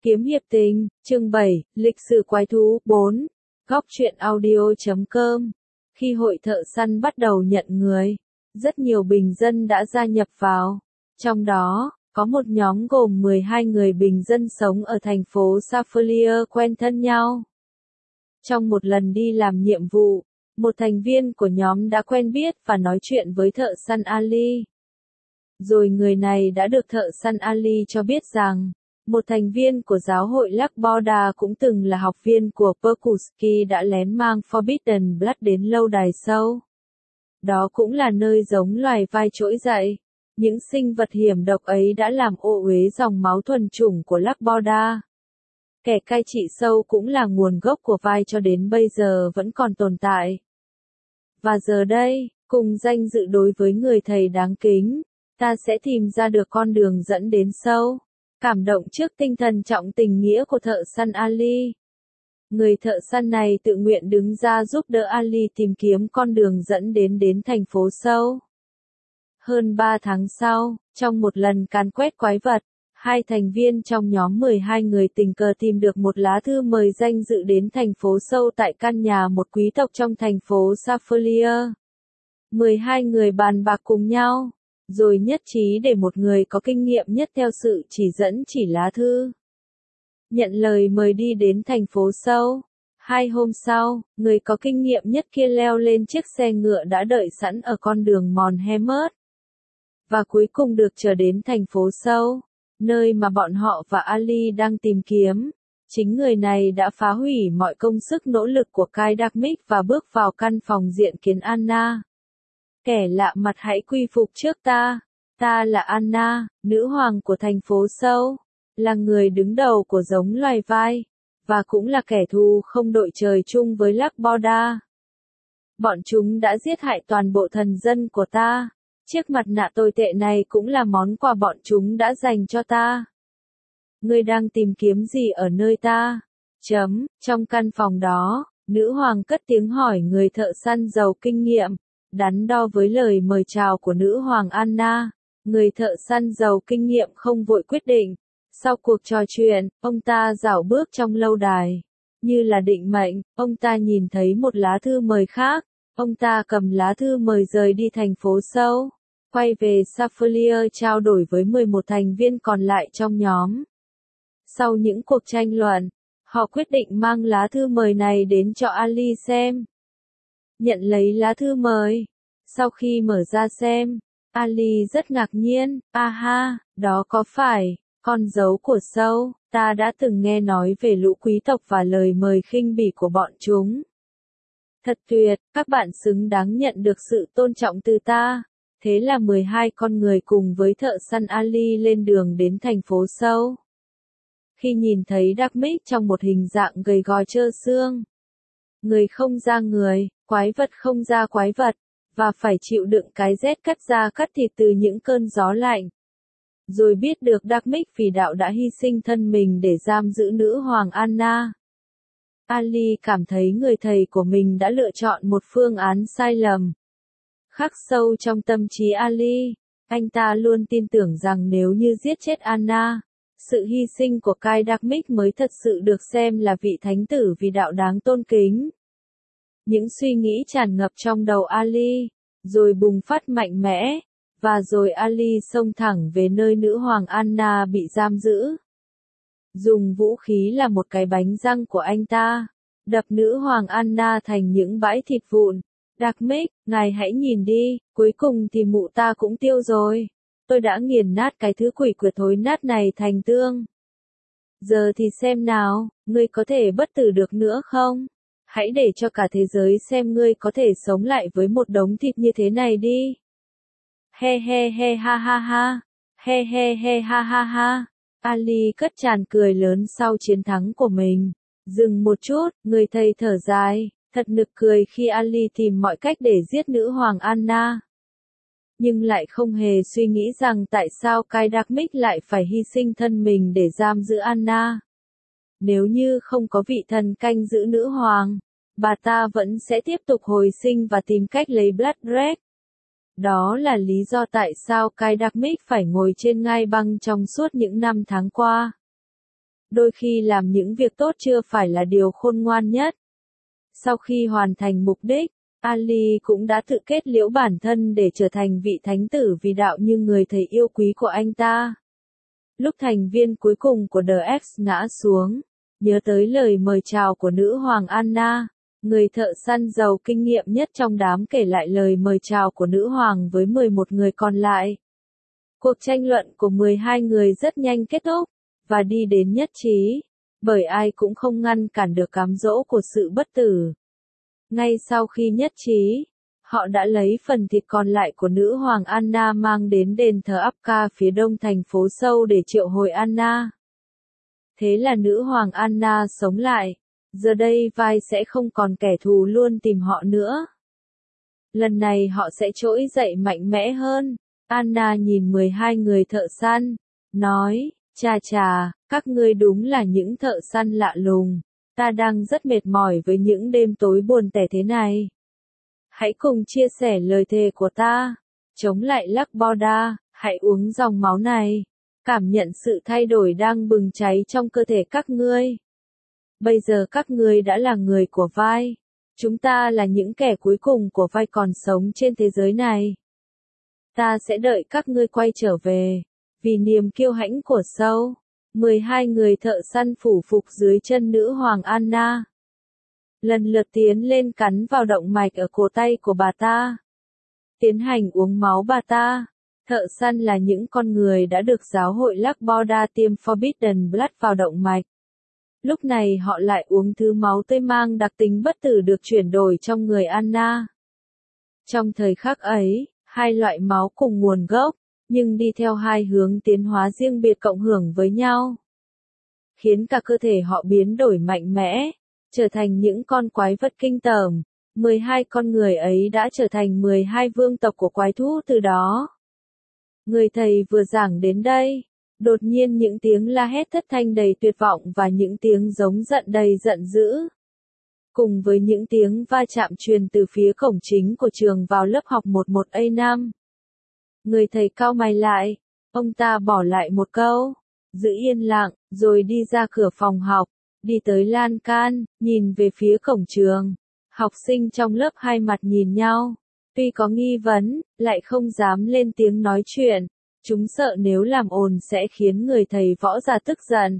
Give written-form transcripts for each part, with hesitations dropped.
Kiếm hiệp tình, chương 7, lịch sử quái thú 4, góc truyện audio.com. Khi hội thợ săn bắt đầu nhận người, rất nhiều bình dân đã gia nhập vào. Trong đó, có một nhóm gồm 12 người bình dân sống ở thành phố Safelier quen thân nhau. Trong một lần đi làm nhiệm vụ, một thành viên của nhóm đã quen biết và nói chuyện với thợ săn Ali. Rồi người này đã được thợ săn Ali cho biết rằng, một thành viên của giáo hội Lakborda cũng từng là học viên của Perkuski đã lén mang Forbidden Blood đến lâu đài sâu. Đó cũng là nơi giống loài vai trỗi dậy. Những sinh vật hiểm độc ấy đã làm ô uế dòng máu thuần chủng của Lakborda. Kẻ cai trị sâu cũng là nguồn gốc của vai cho đến bây giờ vẫn còn tồn tại. Và giờ đây, cùng danh dự đối với người thầy đáng kính, ta sẽ tìm ra được con đường dẫn đến sâu. Cảm động trước tinh thần trọng tình nghĩa của thợ săn Ali. Người thợ săn này tự nguyện đứng ra giúp đỡ Ali tìm kiếm con đường dẫn đến thành phố sâu. Hơn 3 tháng sau, trong một lần càn quét quái vật, hai thành viên trong nhóm 12 người tình cờ tìm được một lá thư mời danh dự đến thành phố sâu tại căn nhà một quý tộc trong thành phố Safelier. 12 người bàn bạc cùng nhau, rồi nhất trí để một người có kinh nghiệm nhất theo sự chỉ dẫn chỉ lá thư. Nhận lời mời đi đến thành phố sâu. 2 hôm sau, người có kinh nghiệm nhất kia leo lên chiếc xe ngựa đã đợi sẵn ở con đường mòn Hemmet. Và cuối cùng được trở đến thành phố sâu, nơi mà bọn họ và Ali đang tìm kiếm. Chính người này đã phá hủy mọi công sức nỗ lực của Kai Dakmik và bước vào căn phòng diện kiến Anna. Kẻ lạ mặt hãy quy phục trước ta. Ta là Anna, nữ hoàng của thành phố sâu, là người đứng đầu của giống loài vai, và cũng là kẻ thù không đội trời chung với Lakborda. Bọn chúng đã giết hại toàn bộ thần dân của ta. Chiếc mặt nạ tồi tệ này cũng là món quà bọn chúng đã dành cho ta. Ngươi đang tìm kiếm gì ở nơi ta? Trong căn phòng đó, nữ hoàng cất tiếng hỏi người thợ săn giàu kinh nghiệm, đắn đo với lời mời chào của nữ hoàng Anna. Người thợ săn giàu kinh nghiệm không vội quyết định. Sau cuộc trò chuyện, ông ta dạo bước trong lâu đài. Như là định mệnh, ông ta nhìn thấy một lá thư mời khác. Ông ta cầm lá thư mời rời đi thành phố sâu, quay về Safelier trao đổi với 11 thành viên còn lại trong nhóm. Sau những cuộc tranh luận, họ quyết định mang lá thư mời này đến cho Ali xem. Nhận lấy lá thư mời. Sau khi mở ra xem, Ali rất ngạc nhiên. Ha, đó có phải con dấu của sâu? Ta đã từng nghe nói về lũ quý tộc và lời mời khinh bỉ của bọn chúng. Thật tuyệt, các bạn xứng đáng nhận được sự tôn trọng từ ta. Thế là 12 con người cùng với thợ săn Ali lên đường đến thành phố sâu. Khi nhìn thấy Dakmik trong một hình dạng gầy gò trơ xương, người không ra người, quái vật không ra quái vật, và phải chịu đựng cái rét cắt da cắt thịt từ những cơn gió lạnh. Rồi biết được Dakmik vì đạo đã hy sinh thân mình để giam giữ nữ hoàng Anna. Ali cảm thấy người thầy của mình đã lựa chọn một phương án sai lầm. Khắc sâu trong tâm trí Ali, anh ta luôn tin tưởng rằng nếu như giết chết Anna, sự hy sinh của Kai Dakmik mới thật sự được xem là vị thánh tử vì đạo đáng tôn kính. Những suy nghĩ tràn ngập trong đầu Ali, rồi bùng phát mạnh mẽ, và rồi Ali xông thẳng về nơi nữ hoàng Anna bị giam giữ. Dùng vũ khí là một cái bánh răng của anh ta, đập nữ hoàng Anna thành những bãi thịt vụn. Dakmik, ngài hãy nhìn đi, cuối cùng thì mụ ta cũng tiêu rồi. Tôi đã nghiền nát cái thứ quỷ quyệt thối nát này thành tương. Giờ thì xem nào, ngươi có thể bất tử được nữa không? Hãy để cho cả thế giới xem ngươi có thể sống lại với một đống thịt như thế này đi. He ha ha ha. He ha ha ha. Ali cất tràn cười lớn sau chiến thắng của mình. Dừng một chút, người thầy thở dài, thật nực cười khi Ali tìm mọi cách để giết nữ hoàng Anna. Nhưng lại không hề suy nghĩ rằng tại sao Kai Dakmik lại phải hy sinh thân mình để giam giữ Anna. Nếu như không có vị thần canh giữ nữ hoàng, bà ta vẫn sẽ tiếp tục hồi sinh và tìm cách lấy Bloodred. Đó là lý do tại sao Kai Dakmik phải ngồi trên ngai băng trong suốt những năm tháng qua. Đôi khi làm những việc tốt chưa phải là điều khôn ngoan nhất. Sau khi hoàn thành mục đích, Ali cũng đã tự kết liễu bản thân để trở thành vị thánh tử vì đạo như người thầy yêu quý của anh ta. Lúc thành viên cuối cùng của The X ngã xuống, nhớ tới lời mời chào của nữ hoàng Anna, người thợ săn giàu kinh nghiệm nhất trong đám kể lại lời mời chào của nữ hoàng với 11 người còn lại. Cuộc tranh luận của 12 người rất nhanh kết thúc, và đi đến nhất trí, bởi ai cũng không ngăn cản được cám dỗ của sự bất tử. Ngay sau khi nhất trí, họ đã lấy phần thịt còn lại của nữ hoàng Anna mang đến đền thờ Apka phía đông thành phố Seoul để triệu hồi Anna. Thế là nữ hoàng Anna sống lại, giờ đây vai sẽ không còn kẻ thù luôn tìm họ nữa. Lần này họ sẽ trỗi dậy mạnh mẽ hơn. Anna nhìn 12 người thợ săn, nói, chà chà, các ngươi đúng là những thợ săn lạ lùng. Ta đang rất mệt mỏi với những đêm tối buồn tẻ thế này. Hãy cùng chia sẻ lời thề của ta. Chống lại Lakboda, hãy uống dòng máu này. Cảm nhận sự thay đổi đang bừng cháy trong cơ thể các ngươi. Bây giờ các ngươi đã là người của vai. Chúng ta là những kẻ cuối cùng của vai còn sống trên thế giới này. Ta sẽ đợi các ngươi quay trở về. Vì niềm kiêu hãnh của Seoul. 12 người thợ săn phủ phục dưới chân nữ hoàng Anna. Lần lượt tiến lên cắn vào động mạch ở cổ tay của bà ta. Tiến hành uống máu bà ta. Thợ săn là những con người đã được giáo hội Lakboda tiêm Forbidden Blood vào động mạch. Lúc này họ lại uống thứ máu tươi mang đặc tính bất tử được chuyển đổi trong người Anna. Trong thời khắc ấy, hai loại máu cùng nguồn gốc, nhưng đi theo hai hướng tiến hóa riêng biệt cộng hưởng với nhau. Khiến cả cơ thể họ biến đổi mạnh mẽ, trở thành những con quái vật kinh tởm. 12 con người ấy đã trở thành 12 vương tộc của quái thú từ đó. Người thầy vừa giảng đến đây, đột nhiên những tiếng la hét thất thanh đầy tuyệt vọng và những tiếng giống giận đầy giận dữ. Cùng với những tiếng va chạm truyền từ phía cổng chính của trường vào lớp học 11A5. Người thầy cau mày lại, ông ta bỏ lại một câu, giữ yên lặng, rồi đi ra cửa phòng học, đi tới lan can, nhìn về phía cổng trường. Học sinh trong lớp hai mặt nhìn nhau, tuy có nghi vấn, lại không dám lên tiếng nói chuyện. Chúng sợ nếu làm ồn sẽ khiến người thầy võ già tức giận.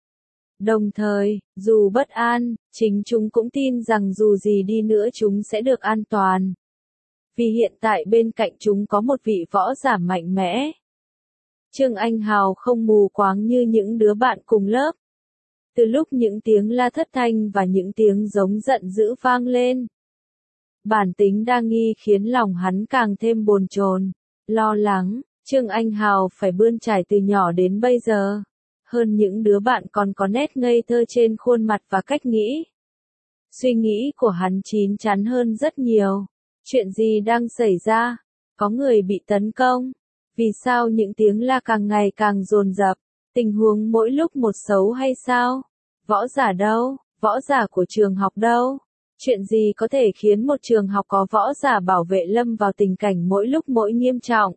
Đồng thời, dù bất an, chính chúng cũng tin rằng dù gì đi nữa chúng sẽ được an toàn. Vì hiện tại bên cạnh chúng có một vị võ giả mạnh mẽ. Trương Anh Hào không mù quáng như những đứa bạn cùng lớp. Từ lúc những tiếng la thất thanh và những tiếng giống giận dữ vang lên, bản tính đa nghi khiến lòng hắn càng thêm bồn chồn, lo lắng. Trương Anh Hào phải bươn trải từ nhỏ đến bây giờ. Hơn những đứa bạn còn có nét ngây thơ trên khuôn mặt và cách nghĩ. Suy nghĩ của hắn chín chắn hơn rất nhiều. Chuyện gì đang xảy ra? Có người bị tấn công? Vì sao những tiếng la càng ngày càng dồn dập? Tình huống mỗi lúc một xấu hay sao? Võ giả đâu? Võ giả của trường học đâu? Chuyện gì có thể khiến một trường học có võ giả bảo vệ lâm vào tình cảnh mỗi lúc mỗi nghiêm trọng?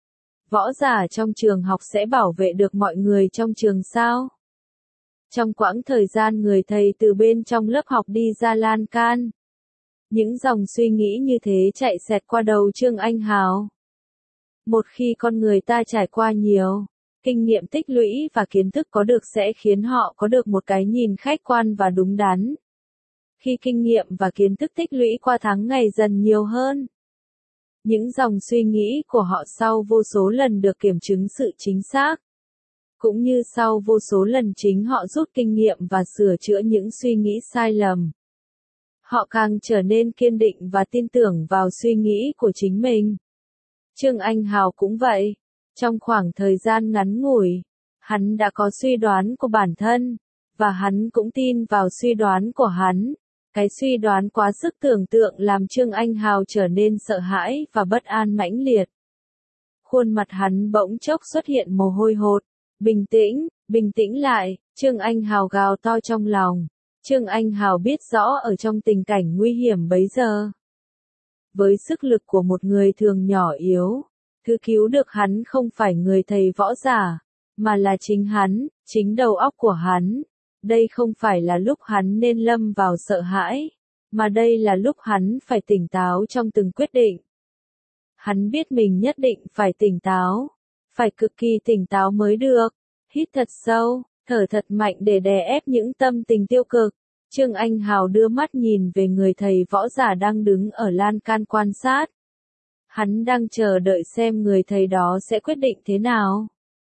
Võ giả trong trường học sẽ bảo vệ được mọi người trong trường sao? Trong quãng thời gian người thầy từ bên trong lớp học đi ra lan can, những dòng suy nghĩ như thế chạy xẹt qua đầu Trương Anh Hào. Một khi con người ta trải qua nhiều kinh nghiệm tích lũy và kiến thức có được sẽ khiến họ có được một cái nhìn khách quan và đúng đắn. Khi kinh nghiệm và kiến thức tích lũy qua tháng ngày dần nhiều hơn, những dòng suy nghĩ của họ sau vô số lần được kiểm chứng sự chính xác, cũng như sau vô số lần chính họ rút kinh nghiệm và sửa chữa những suy nghĩ sai lầm. Họ càng trở nên kiên định và tin tưởng vào suy nghĩ của chính mình. Trương Anh Hào cũng vậy. Trong khoảng thời gian ngắn ngủi, hắn đã có suy đoán của bản thân, và hắn cũng tin vào suy đoán của hắn. Cái suy đoán quá sức tưởng tượng làm Trương Anh Hào trở nên sợ hãi và bất an mãnh liệt. Khuôn mặt hắn bỗng chốc xuất hiện mồ hôi hột. Bình tĩnh lại, Trương Anh Hào gào to trong lòng. Trương Anh Hào biết rõ ở trong tình cảnh nguy hiểm bấy giờ, với sức lực của một người thường nhỏ yếu, thứ cứu được hắn không phải người thầy võ giả, mà là chính hắn, chính đầu óc của hắn. Đây không phải là lúc hắn nên lâm vào sợ hãi, mà đây là lúc hắn phải tỉnh táo trong từng quyết định. Hắn biết mình nhất định phải tỉnh táo, phải cực kỳ tỉnh táo mới được. Hít thật sâu, thở thật mạnh để đè ép những tâm tình tiêu cực. Trương Anh Hào đưa mắt nhìn về người thầy võ giả đang đứng ở lan can quan sát. Hắn đang chờ đợi xem người thầy đó sẽ quyết định thế nào.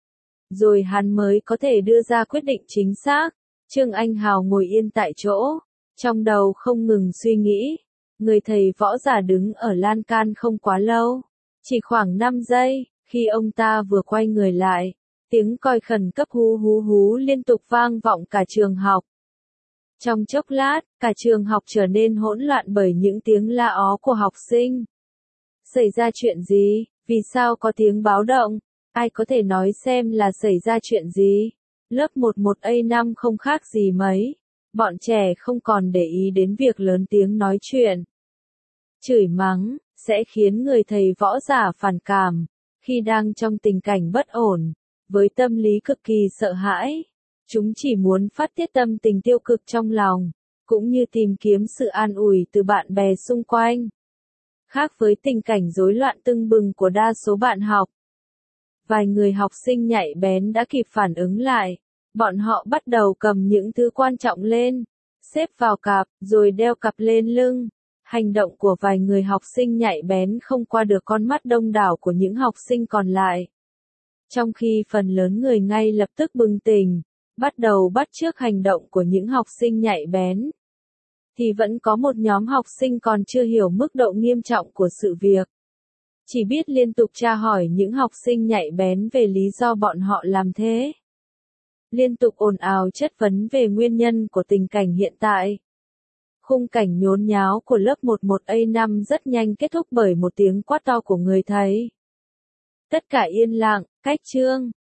Rồi hắn mới có thể đưa ra quyết định chính xác. Trương Anh Hào ngồi yên tại chỗ, trong đầu không ngừng suy nghĩ. Người thầy võ giả đứng ở lan can không quá lâu, chỉ khoảng 5 giây, khi ông ta vừa quay người lại, tiếng còi khẩn cấp hú hú hú liên tục vang vọng cả trường học. Trong chốc lát, cả trường học trở nên hỗn loạn bởi những tiếng la ó của học sinh. Xảy ra chuyện gì? Vì sao có tiếng báo động? Ai có thể nói xem là xảy ra chuyện gì? Lớp 11A5 không khác gì mấy. Bọn trẻ không còn để ý đến việc lớn tiếng nói chuyện. Chửi mắng, sẽ khiến người thầy võ giả phản cảm, khi đang trong tình cảnh bất ổn, với tâm lý cực kỳ sợ hãi. Chúng chỉ muốn phát tiết tâm tình tiêu cực trong lòng, cũng như tìm kiếm sự an ủi từ bạn bè xung quanh. Khác với tình cảnh rối loạn tưng bừng của đa số bạn học. Vài người học sinh nhạy bén đã kịp phản ứng lại. Bọn họ bắt đầu cầm những thứ quan trọng lên, xếp vào cặp, rồi đeo cặp lên lưng. Hành động của vài người học sinh nhạy bén không qua được con mắt đông đảo của những học sinh còn lại. Trong khi phần lớn người ngay lập tức bừng tỉnh, bắt đầu bắt chước hành động của những học sinh nhạy bén, thì vẫn có một nhóm học sinh còn chưa hiểu mức độ nghiêm trọng của sự việc. Chỉ biết liên tục tra hỏi những học sinh nhạy bén về lý do bọn họ làm thế. Liên tục ồn ào chất vấn về nguyên nhân của tình cảnh hiện tại. Khung cảnh nhốn nháo của lớp 11A5 rất nhanh kết thúc bởi một tiếng quát to của người thầy. Tất cả yên lặng, cách chương.